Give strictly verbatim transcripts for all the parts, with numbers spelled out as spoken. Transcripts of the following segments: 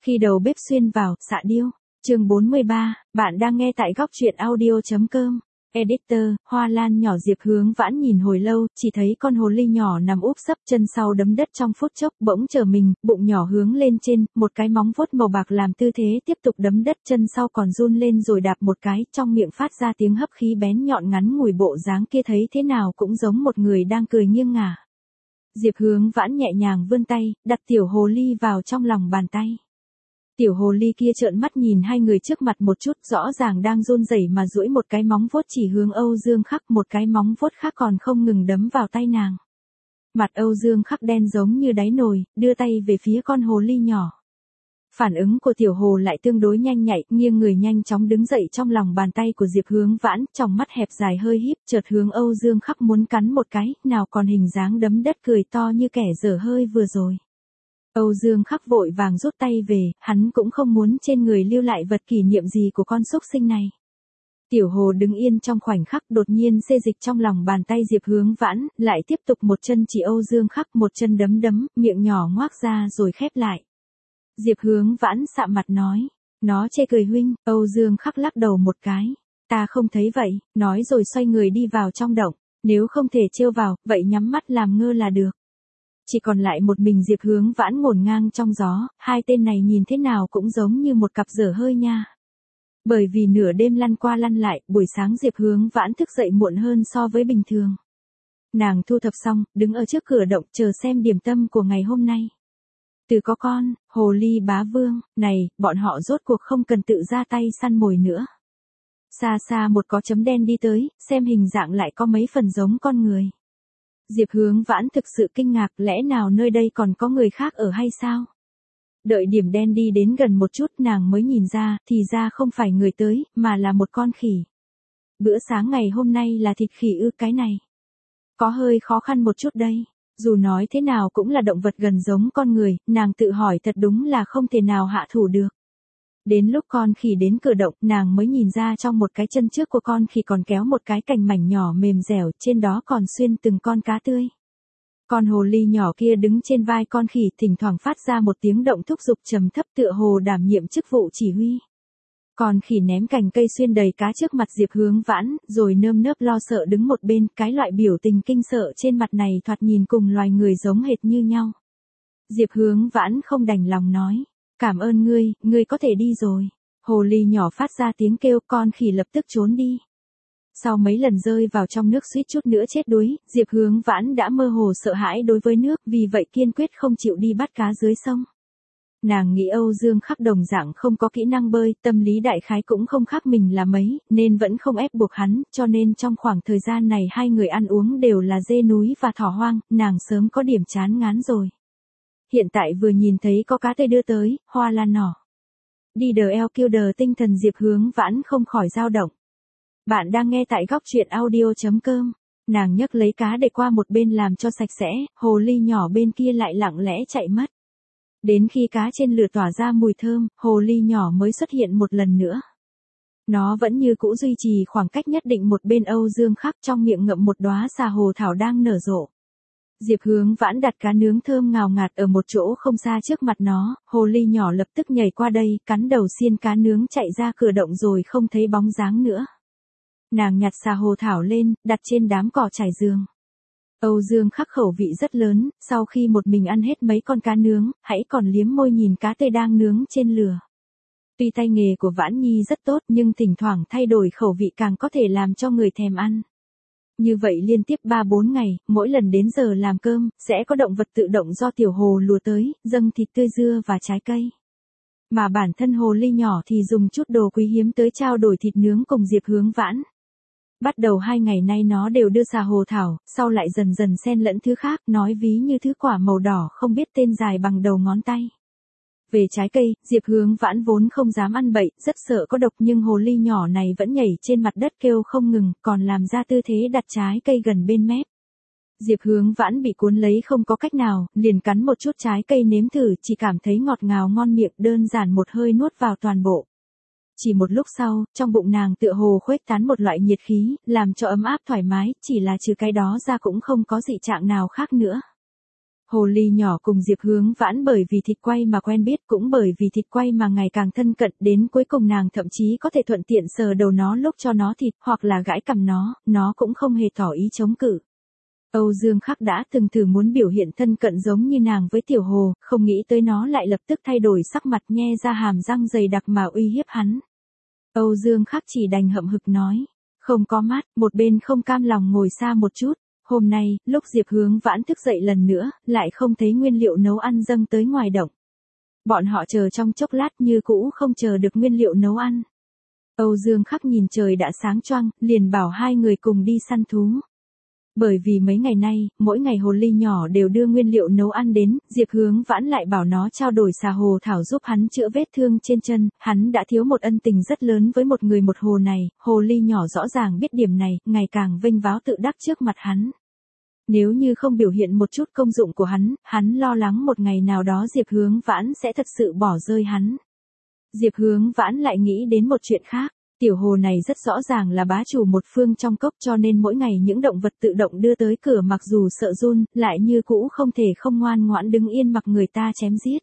Khi đầu bếp xuyên vào, xạ điêu. Chương bốn mươi ba, bạn đang nghe tại góc truyện audio chấm com. Editor, Hoa Lan nhỏ. Diệp Hướng Vãn nhìn hồi lâu, chỉ thấy con hồ ly nhỏ nằm úp sấp chân sau đấm đất trong phút chốc, bỗng trở mình, bụng nhỏ hướng lên trên, một cái móng vuốt màu bạc làm tư thế tiếp tục đấm đất, chân sau còn run lên rồi đạp một cái, trong miệng phát ra tiếng hấp khí bén nhọn ngắn ngủi, bộ dáng kia thấy thế nào cũng giống một người đang cười nghiêng ngả. Diệp Hướng Vãn nhẹ nhàng vươn tay, đặt tiểu hồ ly vào trong lòng bàn tay. Tiểu hồ ly kia trợn mắt nhìn hai người trước mặt một chút, rõ ràng đang run rẩy mà duỗi một cái móng vuốt chỉ hướng Âu Dương Khắc, một cái móng vuốt khác còn không ngừng đấm vào tay nàng. Mặt Âu Dương Khắc đen giống như đáy nồi, đưa tay về phía con hồ ly nhỏ. Phản ứng của tiểu hồ lại tương đối nhanh nhạy, nghiêng người nhanh chóng đứng dậy trong lòng bàn tay của Diệp Hướng Vãn, trong mắt hẹp dài hơi híp, chợt hướng Âu Dương Khắc muốn cắn một cái, nào còn hình dáng đấm đất cười to như kẻ dở hơi vừa rồi. Âu Dương Khắc vội vàng rút tay về, hắn cũng không muốn trên người lưu lại vật kỷ niệm gì của con xúc sinh này. Tiểu hồ đứng yên trong khoảnh khắc, đột nhiên xê dịch trong lòng bàn tay Diệp Hướng Vãn, lại tiếp tục một chân chỉ Âu Dương Khắc, một chân đấm đấm, miệng nhỏ ngoác ra rồi khép lại. Diệp Hướng Vãn sạm mặt nói, nó chê cười huynh. Âu Dương Khắc lắc đầu một cái, ta không thấy vậy, nói rồi xoay người đi vào trong động, nếu không thể trêu vào, vậy nhắm mắt làm ngơ là được. Chỉ còn lại một mình Diệp Hướng Vãn ngổn ngang trong gió, hai tên này nhìn thế nào cũng giống như một cặp dở hơi nha. Bởi vì nửa đêm lăn qua lăn lại, buổi sáng Diệp Hướng Vãn thức dậy muộn hơn so với bình thường. Nàng thu thập xong, đứng ở trước cửa động chờ xem điểm tâm của ngày hôm nay. Từ có con, hồ ly bá vương, này, bọn họ rốt cuộc không cần tự ra tay săn mồi nữa. Xa xa một có chấm đen đi tới, xem hình dạng lại có mấy phần giống con người. Diệp Hướng Vãn thực sự kinh ngạc, lẽ nào nơi đây còn có người khác ở hay sao? Đợi điểm đen đi đến gần một chút nàng mới nhìn ra, thì ra không phải người tới, mà là một con khỉ. Bữa sáng ngày hôm nay là thịt khỉ ư? Cái này có hơi khó khăn một chút đây. Dù nói thế nào cũng là động vật gần giống con người, nàng tự hỏi thật đúng là không thể nào hạ thủ được. Đến lúc con khỉ đến cửa động, nàng mới nhìn ra trong một cái chân trước của con khỉ còn kéo một cái cành mảnh nhỏ mềm dẻo, trên đó còn xuyên từng con cá tươi. Con hồ ly nhỏ kia đứng trên vai con khỉ, thỉnh thoảng phát ra một tiếng động thúc giục trầm thấp, tựa hồ đảm nhiệm chức vụ chỉ huy. Con khỉ ném cành cây xuyên đầy cá trước mặt Diệp Hướng Vãn, rồi nơm nớp lo sợ đứng một bên, cái loại biểu tình kinh sợ trên mặt này thoạt nhìn cùng loài người giống hệt như nhau. Diệp Hướng Vãn không đành lòng nói, cảm ơn ngươi, ngươi có thể đi rồi. Hồ ly nhỏ phát ra tiếng kêu, con khỉ lập tức trốn đi. Sau mấy lần rơi vào trong nước suýt chút nữa chết đuối, Diệp Hướng Vãn đã mơ hồ sợ hãi đối với nước, vì vậy kiên quyết không chịu đi bắt cá dưới sông. Nàng nghĩ Âu Dương Khắc đồng dạng không có kỹ năng bơi, tâm lý đại khái cũng không khác mình là mấy, nên vẫn không ép buộc hắn, cho nên trong khoảng thời gian này hai người ăn uống đều là dê núi và thỏ hoang, nàng sớm có điểm chán ngán rồi. Hiện tại vừa nhìn thấy có cá tươi đưa tới, Hoa Lan nỏ. Đi đờ eo kêu đờ tinh thần Diệp Hướng Vãn không khỏi dao động. Bạn đang nghe tại góc truyện audio chấm com. Nàng nhấc lấy cá để qua một bên làm cho sạch sẽ, hồ ly nhỏ bên kia lại lặng lẽ chạy mất. Đến khi cá trên lửa tỏa ra mùi thơm, hồ ly nhỏ mới xuất hiện một lần nữa. Nó vẫn như cũ duy trì khoảng cách nhất định một bên Âu Dương Khắc, trong miệng ngậm một đóa xà hồ thảo đang nở rộ. Diệp Hướng Vãn đặt cá nướng thơm ngào ngạt ở một chỗ không xa trước mặt nó, hồ ly nhỏ lập tức nhảy qua đây, cắn đầu xiên cá nướng chạy ra cửa động rồi không thấy bóng dáng nữa. Nàng nhặt xà hồ thảo lên, đặt trên đám cỏ trải giường. Âu Dương Khắc khẩu vị rất lớn, sau khi một mình ăn hết mấy con cá nướng, hãy còn liếm môi nhìn cá tươi đang nướng trên lửa. Tuy tay nghề của Vãn Nhi rất tốt nhưng thỉnh thoảng thay đổi khẩu vị càng có thể làm cho người thèm ăn. Như vậy liên tiếp ba bốn ngày, mỗi lần đến giờ làm cơm, sẽ có động vật tự động do tiểu hồ lùa tới, dâng thịt tươi dưa và trái cây. Mà bản thân hồ ly nhỏ thì dùng chút đồ quý hiếm tới trao đổi thịt nướng cùng Diệp Hướng Vãn. Bắt đầu hai ngày nay nó đều đưa xà hồ thảo, sau lại dần dần xen lẫn thứ khác, nói ví như thứ quả màu đỏ không biết tên dài bằng đầu ngón tay. Về trái cây, Diệp Hướng Vãn vốn không dám ăn bậy, rất sợ có độc nhưng hồ ly nhỏ này vẫn nhảy trên mặt đất kêu không ngừng, còn làm ra tư thế đặt trái cây gần bên mép. Diệp Hướng Vãn bị cuốn lấy không có cách nào, liền cắn một chút trái cây nếm thử, chỉ cảm thấy ngọt ngào ngon miệng, đơn giản một hơi nuốt vào toàn bộ. Chỉ một lúc sau, trong bụng nàng tựa hồ khuếch tán một loại nhiệt khí, làm cho ấm áp thoải mái, chỉ là trừ cái đó ra cũng không có dị trạng nào khác nữa. Hồ ly nhỏ cùng Diệp Hướng Vãn bởi vì thịt quay mà quen biết, cũng bởi vì thịt quay mà ngày càng thân cận, đến cuối cùng nàng thậm chí có thể thuận tiện sờ đầu nó lúc cho nó thịt, hoặc là gãi cằm nó, nó cũng không hề tỏ ý chống cự. Âu Dương Khắc đã từng thử muốn biểu hiện thân cận giống như nàng với Tiểu Hồ, không nghĩ tới nó lại lập tức thay đổi sắc mặt, nhe ra hàm răng dày đặc mà uy hiếp hắn. Âu Dương Khắc chỉ đành hậm hực nói, không có mắt, một bên không cam lòng ngồi xa một chút. Hôm nay, lúc Diệp Hướng Vãn thức dậy lần nữa, lại không thấy nguyên liệu nấu ăn dâng tới ngoài động. Bọn họ chờ trong chốc lát như cũ không chờ được nguyên liệu nấu ăn. Âu Dương Khắc nhìn trời đã sáng choang, liền bảo hai người cùng đi săn thú. Bởi vì mấy ngày nay, mỗi ngày hồ ly nhỏ đều đưa nguyên liệu nấu ăn đến, Diệp Hướng Vãn lại bảo nó trao đổi xà hồ thảo giúp hắn chữa vết thương trên chân, hắn đã thiếu một ân tình rất lớn với một người một hồ này, hồ ly nhỏ rõ ràng biết điểm này, ngày càng vênh váo tự đắc trước mặt hắn. Nếu như không biểu hiện một chút công dụng của hắn, hắn lo lắng một ngày nào đó Diệp Hướng Vãn sẽ thật sự bỏ rơi hắn. Diệp Hướng Vãn lại nghĩ đến một chuyện khác. Tiểu hồ này rất rõ ràng là bá chủ một phương trong cốc, cho nên mỗi ngày những động vật tự động đưa tới cửa mặc dù sợ run, lại như cũ không thể không ngoan ngoãn đứng yên mặc người ta chém giết.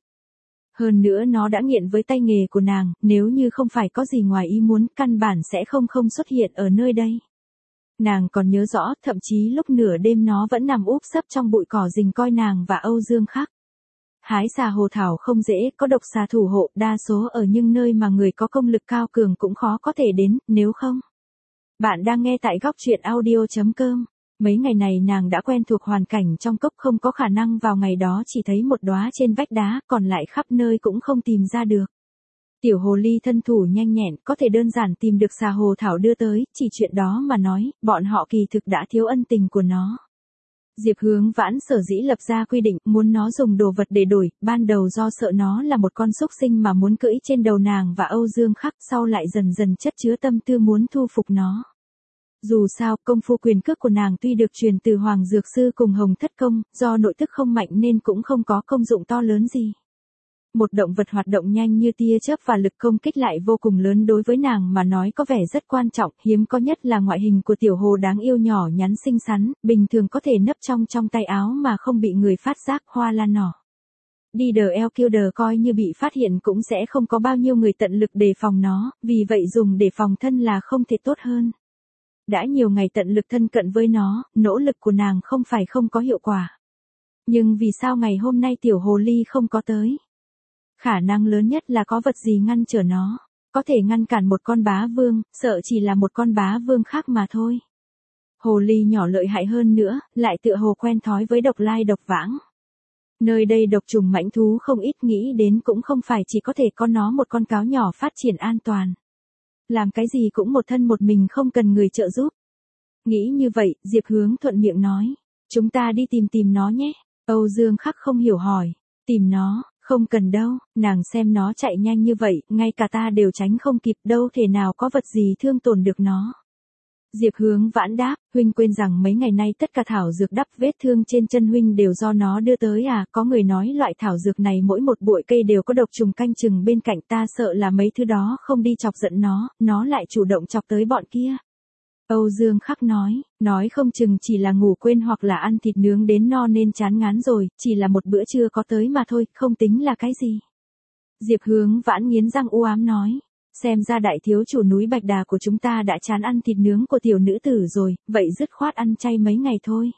Hơn nữa nó đã nghiện với tay nghề của nàng, nếu như không phải có gì ngoài ý muốn, căn bản sẽ không không xuất hiện ở nơi đây. Nàng còn nhớ rõ, thậm chí lúc nửa đêm nó vẫn nằm úp sấp trong bụi cỏ rình coi nàng và Âu Dương Khắc. Hái xà hồ thảo không dễ, có độc xà thủ hộ, đa số ở những nơi mà người có công lực cao cường cũng khó có thể đến, nếu không. Bạn đang nghe tại góc truyện audio chấm com. Mấy ngày này nàng đã quen thuộc hoàn cảnh trong cốc, không có khả năng vào ngày đó chỉ thấy một đóa trên vách đá, còn lại khắp nơi cũng không tìm ra được. Tiểu hồ ly thân thủ nhanh nhẹn, có thể đơn giản tìm được xà hồ thảo đưa tới, chỉ chuyện đó mà nói, bọn họ kỳ thực đã thiếu ân tình của nó. Diệp Hướng Vãn sở dĩ lập ra quy định, muốn nó dùng đồ vật để đổi, ban đầu do sợ nó là một con súc sinh mà muốn cưỡi trên đầu nàng và Âu Dương Khắc, sau lại dần dần chất chứa tâm tư muốn thu phục nó. Dù sao, công phu quyền cước của nàng tuy được truyền từ Hoàng Dược Sư cùng Hồng Thất Công, do nội tức không mạnh nên cũng không có công dụng to lớn gì. Một động vật hoạt động nhanh như tia chớp và lực công kích lại vô cùng lớn đối với nàng mà nói có vẻ rất quan trọng, hiếm có nhất là ngoại hình của tiểu hồ đáng yêu nhỏ nhắn xinh xắn, bình thường có thể nấp trong trong tay áo mà không bị người phát giác, hoa lan nỏ. Đi đờ eo kiêu đờ coi như bị phát hiện cũng sẽ không có bao nhiêu người tận lực đề phòng nó, vì vậy dùng để phòng thân là không thể tốt hơn. Đã nhiều ngày tận lực thân cận với nó, nỗ lực của nàng không phải không có hiệu quả. Nhưng vì sao ngày hôm nay tiểu hồ ly không có tới? Khả năng lớn nhất là có vật gì ngăn trở nó, có thể ngăn cản một con bá vương, sợ chỉ là một con bá vương khác mà thôi. Hồ ly nhỏ lợi hại hơn nữa, lại tựa hồ quen thói với độc lai độc vãng. Nơi đây độc trùng mãnh thú không ít, nghĩ đến cũng không phải chỉ có thể có nó một con cáo nhỏ phát triển an toàn. Làm cái gì cũng một thân một mình không cần người trợ giúp. Nghĩ như vậy, Diệp Hướng thuận miệng nói, chúng ta đi tìm tìm nó nhé. Âu Dương Khắc không hiểu hỏi, tìm nó? Không cần đâu, nàng xem nó chạy nhanh như vậy, ngay cả ta đều tránh không kịp, đâu thể nào có vật gì thương tổn được nó. Diệp Hướng Vãn đáp, huynh quên rằng mấy ngày nay tất cả thảo dược đắp vết thương trên chân huynh đều do nó đưa tới à, có người nói loại thảo dược này mỗi một bụi cây đều có độc trùng canh chừng bên cạnh, ta sợ là mấy thứ đó không đi chọc giận nó, nó lại chủ động chọc tới bọn kia. Âu Dương Khắc nói, nói không chừng chỉ là ngủ quên hoặc là ăn thịt nướng đến no nên chán ngán rồi, chỉ là một bữa trưa có tới mà thôi, không tính là cái gì. Diệp Hướng Vãn nghiến răng u ám nói, xem ra đại thiếu chủ núi Bạch Đà của chúng ta đã chán ăn thịt nướng của tiểu nữ tử rồi, vậy dứt khoát ăn chay mấy ngày thôi.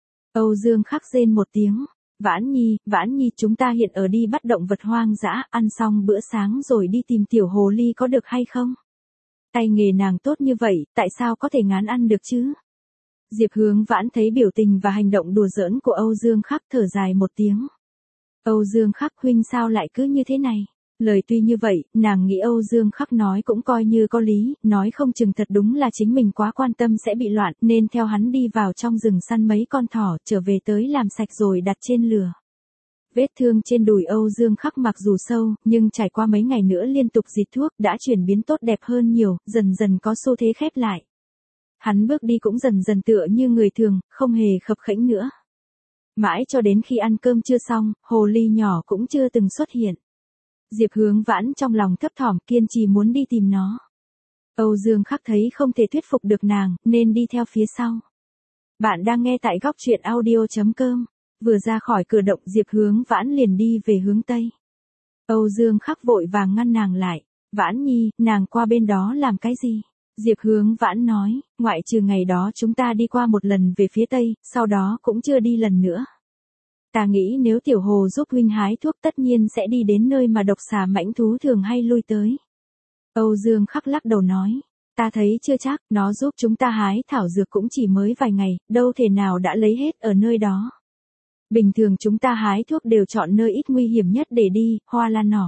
Âu Dương Khắc rên một tiếng, Vãn Nhi, Vãn Nhi chúng ta hiện ở đi bắt động vật hoang dã, ăn xong bữa sáng rồi đi tìm tiểu hồ ly có được hay không? Tay nghề nàng tốt như vậy, tại sao có thể ngán ăn được chứ? Diệp Hướng Vãn thấy biểu tình và hành động đùa giỡn của Âu Dương Khắc thở dài một tiếng. Âu Dương Khắc huynh sao lại cứ như thế này? Lời tuy như vậy, nàng nghĩ Âu Dương Khắc nói cũng coi như có lý, nói không chừng thật đúng là chính mình quá quan tâm sẽ bị loạn, nên theo hắn đi vào trong rừng săn mấy con thỏ, trở về tới làm sạch rồi đặt trên lửa. Vết thương trên đùi Âu Dương Khắc mặc dù sâu, nhưng trải qua mấy ngày nữa liên tục dịch thuốc đã chuyển biến tốt đẹp hơn nhiều, dần dần có xu thế khép lại. Hắn bước đi cũng dần dần tựa như người thường, không hề khập khẽnh nữa. Mãi cho đến khi ăn cơm chưa xong, hồ ly nhỏ cũng chưa từng xuất hiện. Diệp Hướng Vãn trong lòng thấp thỏm kiên trì muốn đi tìm nó. Âu Dương Khắc thấy không thể thuyết phục được nàng, nên đi theo phía sau. Bạn đang nghe tại góc truyện audio chấm com. Vừa ra khỏi cửa động Diệp Hướng Vãn liền đi về hướng Tây. Âu Dương Khắc vội vàng ngăn nàng lại. Vãn Nhi, nàng qua bên đó làm cái gì? Diệp Hướng Vãn nói, ngoại trừ ngày đó chúng ta đi qua một lần về phía Tây, sau đó cũng chưa đi lần nữa. Ta nghĩ nếu Tiểu Hồ giúp huynh hái thuốc tất nhiên sẽ đi đến nơi mà độc xà mãnh thú thường hay lui tới. Âu Dương Khắc lắc đầu nói, ta thấy chưa chắc, nó giúp chúng ta hái thảo dược cũng chỉ mới vài ngày, đâu thể nào đã lấy hết ở nơi đó. Bình thường chúng ta hái thuốc đều chọn nơi ít nguy hiểm nhất để đi, Hoa Lan nỏ.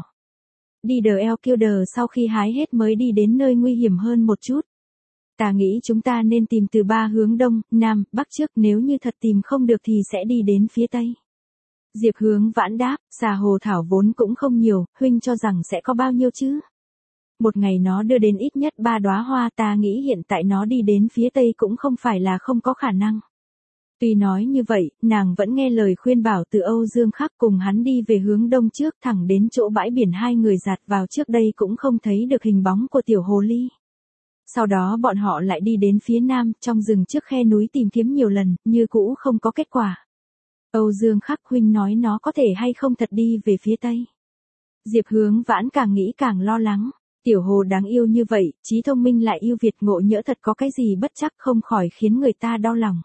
Đi đờ eo kiêu đờ sau khi hái hết mới đi đến nơi nguy hiểm hơn một chút. Ta nghĩ chúng ta nên tìm từ ba hướng đông, nam, bắc trước, nếu như thật tìm không được thì sẽ đi đến phía tây. Diệp Hướng Vãn đáp, xà hồ thảo vốn cũng không nhiều, huynh cho rằng sẽ có bao nhiêu chứ? Một ngày nó đưa đến ít nhất ba đóa hoa, ta nghĩ hiện tại nó đi đến phía tây cũng không phải là không có khả năng. Tuy nói như vậy, nàng vẫn nghe lời khuyên bảo từ Âu Dương Khắc, cùng hắn đi về hướng đông trước, thẳng đến chỗ bãi biển hai người dạt vào trước đây cũng không thấy được hình bóng của tiểu hồ ly. Sau đó bọn họ lại đi đến phía nam, trong rừng trước khe núi tìm kiếm nhiều lần, như cũ không có kết quả. Âu Dương Khắc huynh nói nó có thể hay không thật đi về phía tây. Diệp Hướng Vãn càng nghĩ càng lo lắng. Tiểu hồ đáng yêu như vậy, trí thông minh lại yêu Việt, ngộ nhỡ thật có cái gì bất chắc không khỏi khiến người ta đau lòng.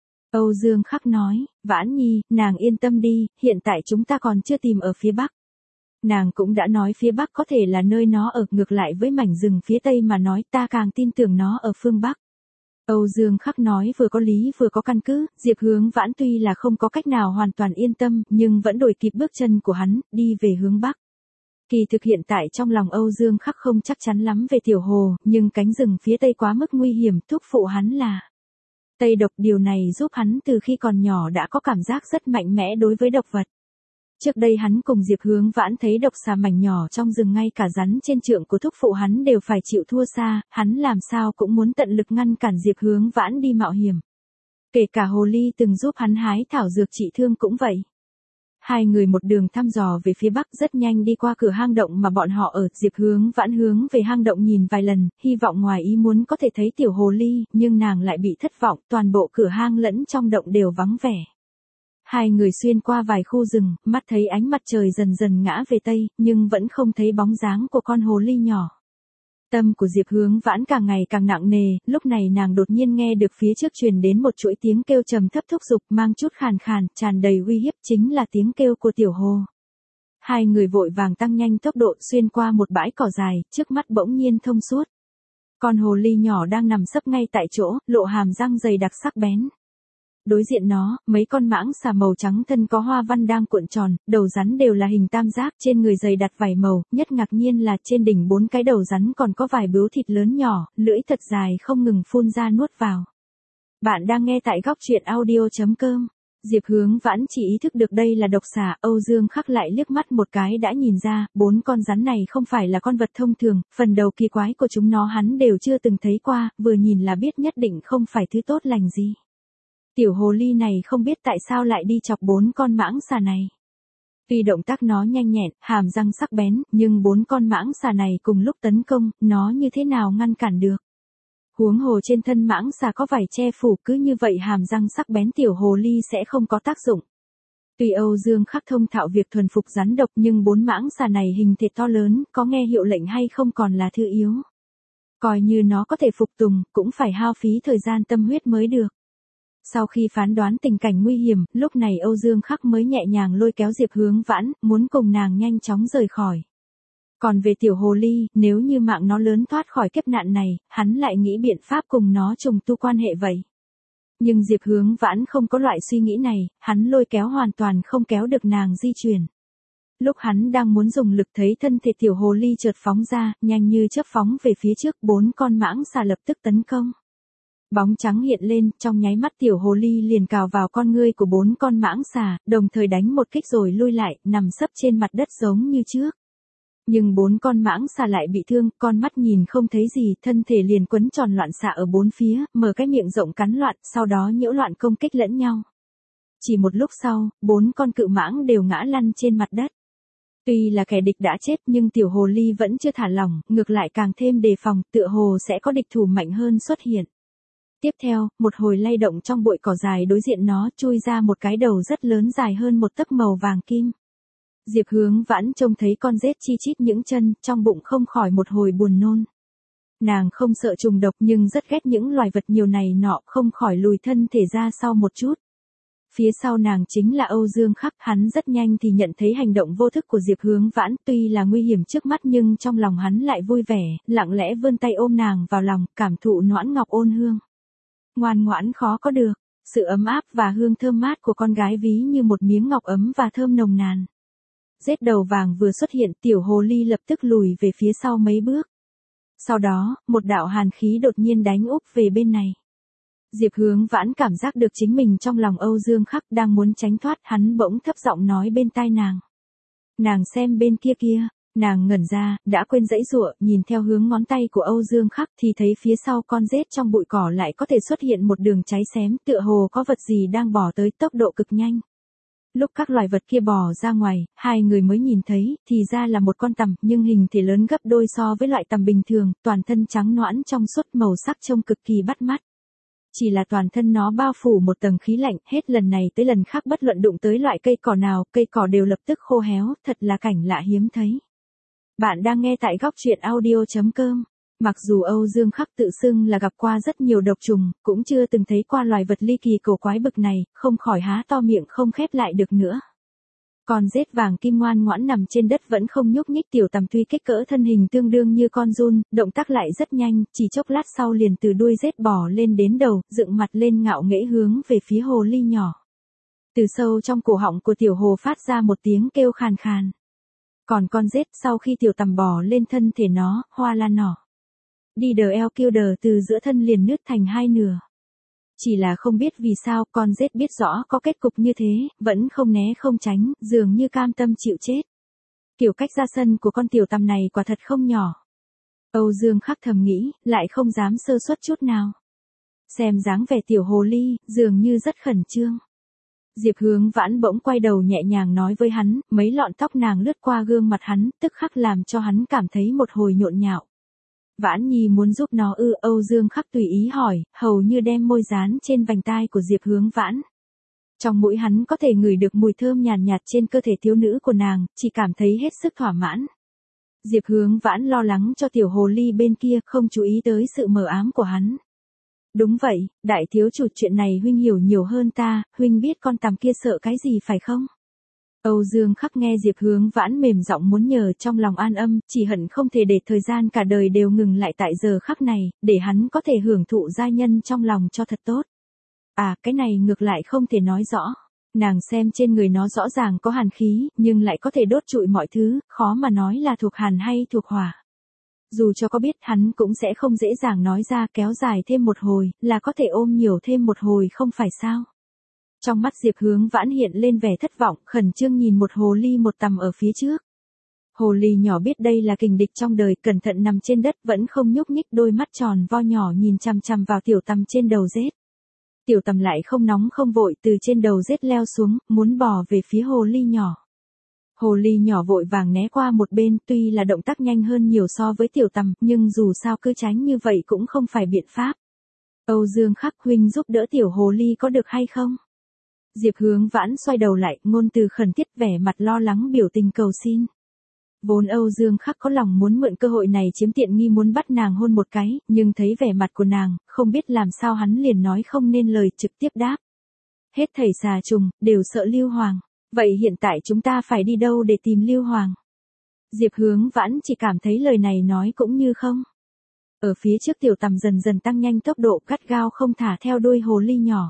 Âu Dương Khắc nói, Vãn Nhi, nàng yên tâm đi, hiện tại chúng ta còn chưa tìm ở phía bắc. Nàng cũng đã nói phía bắc có thể là nơi nó ở, ngược lại với mảnh rừng phía tây mà nói, ta càng tin tưởng nó ở phương bắc. Âu Dương Khắc nói vừa có lý vừa có căn cứ, Diệp Hướng Vãn tuy là không có cách nào hoàn toàn yên tâm, nhưng vẫn đổi kịp bước chân của hắn, đi về hướng bắc. Kỳ thực hiện tại trong lòng Âu Dương Khắc không chắc chắn lắm về tiểu hồ, nhưng cánh rừng phía tây quá mức nguy hiểm, thúc phụ hắn là Tây độc, điều này giúp hắn từ khi còn nhỏ đã có cảm giác rất mạnh mẽ đối với độc vật. Trước đây hắn cùng Diệp Hướng Vãn thấy độc xà mảnh nhỏ trong rừng, ngay cả rắn trên trượng của thúc phụ hắn đều phải chịu thua xa, hắn làm sao cũng muốn tận lực ngăn cản Diệp Hướng Vãn đi mạo hiểm. Kể cả hồ ly từng giúp hắn hái thảo dược trị thương cũng vậy. Hai người một đường thăm dò về phía bắc, rất nhanh đi qua cửa hang động mà bọn họ ở. Diệp Hướng Vãn hướng về hang động nhìn vài lần, hy vọng ngoài ý muốn có thể thấy tiểu hồ ly, nhưng nàng lại bị thất vọng, toàn bộ cửa hang lẫn trong động đều vắng vẻ. Hai người xuyên qua vài khu rừng, mắt thấy ánh mặt trời dần dần ngã về tây, nhưng vẫn không thấy bóng dáng của con hồ ly nhỏ. Tâm của Diệp Hướng Vãn càng ngày càng nặng nề, lúc này nàng đột nhiên nghe được phía trước truyền đến một chuỗi tiếng kêu trầm thấp thúc giục, mang chút khàn khàn, tràn đầy uy hiếp, chính là tiếng kêu của tiểu hồ. Hai người vội vàng tăng nhanh tốc độ, xuyên qua một bãi cỏ dài, trước mắt bỗng nhiên thông suốt. Con hồ ly nhỏ đang nằm sấp ngay tại chỗ, lộ hàm răng dày đặc sắc bén. Đối diện nó, mấy con mãng xà màu trắng thân có hoa văn đang cuộn tròn, đầu rắn đều là hình tam giác, trên người dày đặt vảy màu, nhất ngạc nhiên là trên đỉnh bốn cái đầu rắn còn có vài bướu thịt lớn nhỏ, lưỡi thật dài không ngừng phun ra nuốt vào. Bạn đang nghe tại góc truyện audio chấm com. Diệp Hướng Vãn chỉ ý thức được đây là độc xà, Âu Dương Khắc lại liếc mắt một cái đã nhìn ra, bốn con rắn này không phải là con vật thông thường, phần đầu kỳ quái của chúng nó hắn đều chưa từng thấy qua, vừa nhìn là biết nhất định không phải thứ tốt lành gì. Tiểu hồ ly này không biết tại sao lại đi chọc bốn con mãng xà này. Tuy động tác nó nhanh nhẹn, hàm răng sắc bén, nhưng bốn con mãng xà này cùng lúc tấn công, nó như thế nào ngăn cản được. Huống hồ trên thân mãng xà có vảy che phủ, cứ như vậy hàm răng sắc bén tiểu hồ ly sẽ không có tác dụng. Tuy Âu Dương Khắc thông thạo việc thuần phục rắn độc, nhưng bốn mãng xà này hình thể to lớn, có nghe hiệu lệnh hay không còn là thứ yếu. Coi như nó có thể phục tùng, cũng phải hao phí thời gian tâm huyết mới được. Sau khi phán đoán tình cảnh nguy hiểm, lúc này Âu Dương Khắc mới nhẹ nhàng lôi kéo Diệp Hướng Vãn, muốn cùng nàng nhanh chóng rời khỏi. Còn về tiểu hồ ly, nếu như mạng nó lớn thoát khỏi kiếp nạn này, hắn lại nghĩ biện pháp cùng nó trùng tu quan hệ vậy. Nhưng Diệp Hướng Vãn không có loại suy nghĩ này, hắn lôi kéo hoàn toàn không kéo được nàng di chuyển. Lúc hắn đang muốn dùng lực thấy thân thể tiểu hồ ly chợt phóng ra, nhanh như chớp phóng về phía trước, bốn con mãng xà lập tức tấn công. Bóng trắng hiện lên, trong nháy mắt tiểu hồ ly liền cào vào con ngươi của bốn con mãng xà, đồng thời đánh một kích rồi lui lại, nằm sấp trên mặt đất giống như trước. Nhưng bốn con mãng xà lại bị thương, con mắt nhìn không thấy gì, thân thể liền quấn tròn loạn xạ ở bốn phía, mở cái miệng rộng cắn loạn, sau đó nhiễu loạn công kích lẫn nhau. Chỉ một lúc sau, bốn con cự mãng đều ngã lăn trên mặt đất. Tuy là kẻ địch đã chết nhưng tiểu hồ ly vẫn chưa thả lỏng, ngược lại càng thêm đề phòng, tựa hồ sẽ có địch thủ mạnh hơn xuất hiện. Tiếp theo, một hồi lay động trong bụi cỏ dài đối diện nó chui ra một cái đầu rất lớn dài hơn một tấc màu vàng kim. Diệp Hướng Vãn trông thấy con rết chi chít những chân, trong bụng không khỏi một hồi buồn nôn. Nàng không sợ trùng độc nhưng rất ghét những loài vật nhiều này nọ, không khỏi lùi thân thể ra sau một chút. Phía sau nàng chính là Âu Dương Khắc, hắn rất nhanh thì nhận thấy hành động vô thức của Diệp Hướng Vãn, tuy là nguy hiểm trước mắt nhưng trong lòng hắn lại vui vẻ, lặng lẽ vươn tay ôm nàng vào lòng, cảm thụ noãn ngọc ôn hương. Ngoan ngoãn khó có được, sự ấm áp và hương thơm mát của con gái ví như một miếng ngọc ấm và thơm nồng nàn. Rết đầu vàng vừa xuất hiện, tiểu hồ ly lập tức lùi về phía sau mấy bước. Sau đó, một đạo hàn khí đột nhiên đánh úp về bên này. Diệp Hướng Vãn cảm giác được chính mình trong lòng Âu Dương Khắc đang muốn tránh thoát, hắn bỗng thấp giọng nói bên tai nàng. Nàng xem bên kia kia, nàng ngẩn ra, đã quên giãy giụa, nhìn theo hướng ngón tay của Âu Dương Khắc thì thấy phía sau con rết trong bụi cỏ lại có thể xuất hiện một đường cháy xém, tựa hồ có vật gì đang bò tới tốc độ cực nhanh. Lúc các loài vật kia bò ra ngoài, hai người mới nhìn thấy, thì ra là một con tằm, nhưng hình thể lớn gấp đôi so với loại tằm bình thường, toàn thân trắng nõn trong suốt, màu sắc trông cực kỳ bắt mắt. Chỉ là toàn thân nó bao phủ một tầng khí lạnh, hết lần này tới lần khác bất luận đụng tới loại cây cỏ nào, cây cỏ đều lập tức khô héo, thật là cảnh lạ hiếm thấy. Bạn đang nghe tại góc truyện audio chấm com. Mặc dù Âu Dương Khắc tự xưng là gặp qua rất nhiều độc trùng, cũng chưa từng thấy qua loài vật ly kỳ cổ quái bực này, không khỏi há to miệng không khép lại được nữa. Con rết vàng kim ngoan ngoãn nằm trên đất vẫn không nhúc nhích, tiểu tằm tuy kích cỡ thân hình tương đương như con giun, động tác lại rất nhanh, chỉ chốc lát sau liền từ đuôi rết bò lên đến đầu, dựng mặt lên ngạo nghễ hướng về phía hồ ly nhỏ. Từ sâu trong cổ họng của tiểu hồ phát ra một tiếng kêu khàn khàn. Còn con rết sau khi tiểu tằm bò lên thân thể nó, hoa lan nỏ. Đi đờ eo kêu đờ từ giữa thân liền nứt thành hai nửa. Chỉ là không biết vì sao con rết biết rõ có kết cục như thế, vẫn không né không tránh, dường như cam tâm chịu chết. Kiểu cách ra sân của con tiểu tằm này quả thật không nhỏ. Âu Dương Khắc thầm nghĩ, lại không dám sơ suất chút nào. Xem dáng vẻ tiểu hồ ly, dường như rất khẩn trương. Diệp Hướng Vãn bỗng quay đầu nhẹ nhàng nói với hắn, mấy lọn tóc nàng lướt qua gương mặt hắn, tức khắc làm cho hắn cảm thấy một hồi nhộn nhạo. Vãn Nhi muốn giúp nó ư? Âu Dương Khắc tùy ý hỏi, hầu như đem môi dán trên vành tai của Diệp Hướng Vãn. Trong mũi hắn có thể ngửi được mùi thơm nhàn nhạt, nhạt trên cơ thể thiếu nữ của nàng, chỉ cảm thấy hết sức thỏa mãn. Diệp Hướng Vãn lo lắng cho tiểu hồ ly bên kia, không chú ý tới sự mờ ám của hắn. Đúng vậy, đại thiếu chủ, chuyện này huynh hiểu nhiều hơn ta, huynh biết con tằm kia sợ cái gì phải không? Âu Dương Khắc nghe Diệp Hướng Vãn mềm giọng muốn nhờ, trong lòng an âm, chỉ hận không thể để thời gian cả đời đều ngừng lại tại giờ khắc này, để hắn có thể hưởng thụ giai nhân trong lòng cho thật tốt. À, cái này ngược lại không thể nói rõ. Nàng xem trên người nó rõ ràng có hàn khí, nhưng lại có thể đốt trụi mọi thứ, khó mà nói là thuộc hàn hay thuộc hỏa. Dù cho có biết hắn cũng sẽ không dễ dàng nói ra, kéo dài thêm một hồi, là có thể ôm nhiều thêm một hồi không phải sao. Trong mắt Diệp Hướng Vãn hiện lên vẻ thất vọng, khẩn trương nhìn một hồ ly một tằm ở phía trước. Hồ ly nhỏ biết đây là kình địch trong đời, cẩn thận nằm trên đất vẫn không nhúc nhích, đôi mắt tròn vo nhỏ nhìn chằm chằm vào tiểu tằm trên đầu rết. Tiểu tằm lại không nóng không vội từ trên đầu rết leo xuống, muốn bò về phía hồ ly nhỏ. Hồ ly nhỏ vội vàng né qua một bên, tuy là động tác nhanh hơn nhiều so với tiểu tằm, nhưng dù sao cứ tránh như vậy cũng không phải biện pháp. Âu Dương Khắc, huynh giúp đỡ tiểu hồ ly có được hay không? Diệp Hướng Vãn xoay đầu lại, ngôn từ khẩn thiết, vẻ mặt lo lắng, biểu tình cầu xin. Vốn Âu Dương Khắc có lòng muốn mượn cơ hội này chiếm tiện nghi, muốn bắt nàng hôn một cái, nhưng thấy vẻ mặt của nàng, không biết làm sao hắn liền nói không nên lời, trực tiếp đáp. Hết thảy xà trùng, đều sợ Lưu Hoàng. Vậy hiện tại chúng ta phải đi đâu để tìm Lưu Hoàng? Diệp Hướng Vãn chỉ cảm thấy lời này nói cũng như không. Ở phía trước tiểu tằm dần dần tăng nhanh tốc độ, cắt gao không thả theo đuôi hồ ly nhỏ.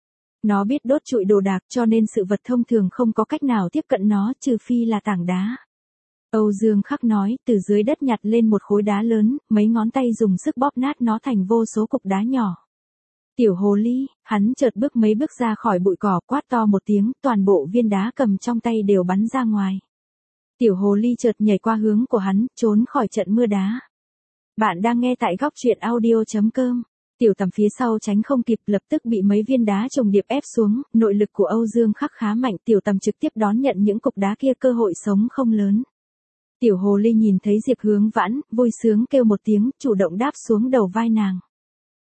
Nó biết đốt trụi đồ đạc cho nên sự vật thông thường không có cách nào tiếp cận nó, trừ phi là tảng đá. Âu Dương Khắc nói, từ dưới đất nhặt lên một khối đá lớn, mấy ngón tay dùng sức bóp nát nó thành vô số cục đá nhỏ. Tiểu hồ ly, hắn chợt bước mấy bước ra khỏi bụi cỏ, quát to một tiếng, toàn bộ viên đá cầm trong tay đều bắn ra ngoài. Tiểu hồ ly chợt nhảy qua hướng của hắn, trốn khỏi trận mưa đá. Bạn đang nghe tại góc truyện audio chấm com. Tiểu tằm phía sau tránh không kịp, lập tức bị mấy viên đá chồng điệp ép xuống, nội lực của Âu Dương Khắc khá mạnh, tiểu tằm trực tiếp đón nhận những cục đá kia, cơ hội sống không lớn. Tiểu hồ ly nhìn thấy Diệp Hướng Vãn, vui sướng kêu một tiếng, chủ động đáp xuống đầu vai nàng.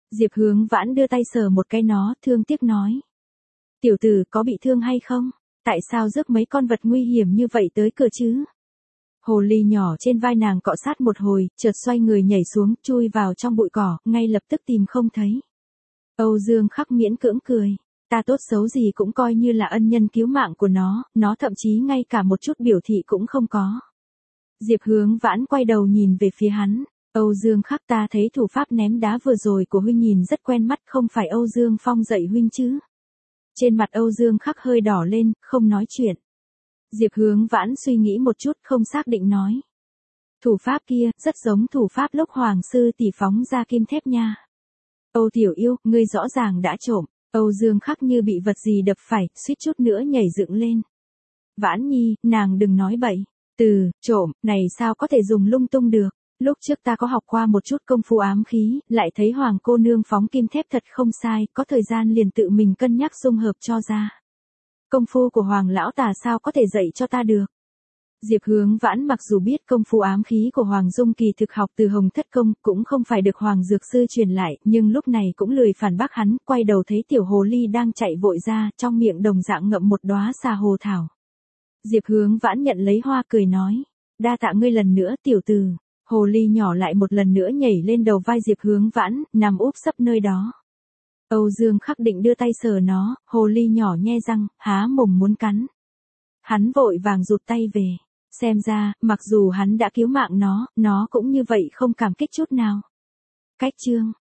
Diệp Hướng Vãn đưa tay sờ một cái nó, thương tiếc nói. Tiểu tử có bị thương hay không? Tại sao rước mấy con vật nguy hiểm như vậy tới cửa chứ? Hồ ly nhỏ trên vai nàng cọ sát một hồi, chợt xoay người nhảy xuống, chui vào trong bụi cỏ, ngay lập tức tìm không thấy. Âu Dương Khắc miễn cưỡng cười. Ta tốt xấu gì cũng coi như là ân nhân cứu mạng của nó, nó thậm chí ngay cả một chút biểu thị cũng không có. Diệp Hướng Vãn quay đầu nhìn về phía hắn. Âu Dương Khắc, ta thấy thủ pháp ném đá vừa rồi của huynh nhìn rất quen mắt, không phải Âu Dương Phong dạy huynh chứ? Trên mặt Âu Dương Khắc hơi đỏ lên, không nói chuyện. Diệp Hướng Vãn suy nghĩ một chút, không xác định nói. Thủ pháp kia, rất giống thủ pháp lúc Hoàng sư tỷ phóng ra kim thép nha. Âu tiểu yêu, ngươi rõ ràng đã trộm. Âu Dương Khắc như bị vật gì đập phải, suýt chút nữa nhảy dựng lên. Vãn Nhi, nàng đừng nói bậy. Từ, trộm, này sao có thể dùng lung tung được. Lúc trước ta có học qua một chút công phu ám khí, lại thấy Hoàng cô nương phóng kim thép thật không sai, có thời gian liền tự mình cân nhắc dung hợp cho ra. Công phu của Hoàng lão tà sao có thể dạy cho ta được. Diệp Hướng Vãn mặc dù biết công phu ám khí của Hoàng Dung kỳ thực học từ Hồng Thất Công, cũng không phải được Hoàng Dược Sư truyền lại, nhưng lúc này cũng lười phản bác hắn, quay đầu thấy tiểu hồ ly đang chạy vội ra, trong miệng đồng dạng ngậm một đóa xà hồ thảo. Diệp Hướng Vãn nhận lấy hoa cười nói, đa tạ ngươi lần nữa tiểu tử. Hồ ly nhỏ lại một lần nữa nhảy lên đầu vai Diệp Hướng Vãn, nằm úp sấp nơi đó. Âu Dương Khắc định đưa tay sờ nó, hồ ly nhỏ nhe răng, há mồm muốn cắn. Hắn vội vàng rụt tay về. Xem ra, mặc dù hắn đã cứu mạng nó, nó cũng như vậy không cảm kích chút nào. Cách chương